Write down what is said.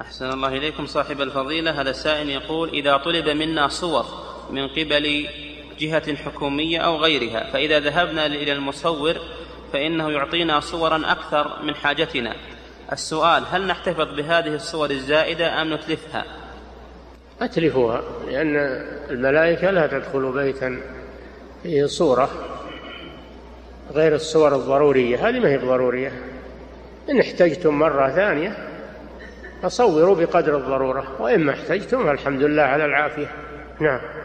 أحسن الله إليكم صاحب الفضيلة. هذا سائل يقول: إذا طلب منا صور من قبل جهة حكومية أو غيرها، فإذا ذهبنا إلى المصور فإنه يعطينا صورا أكثر من حاجتنا. السؤال: هل نحتفظ بهذه الصور الزائدة أم نتلفها؟ أتلفوها، لأن الملائكة لا تدخل بيتا فيه صورة غير الصور الضرورية، هذه ما هي ضرورية. إن احتجتم مرة ثانية فصوروا بقدر الضرورة، وإما احتجتم فالحمد لله على العافية. نعم.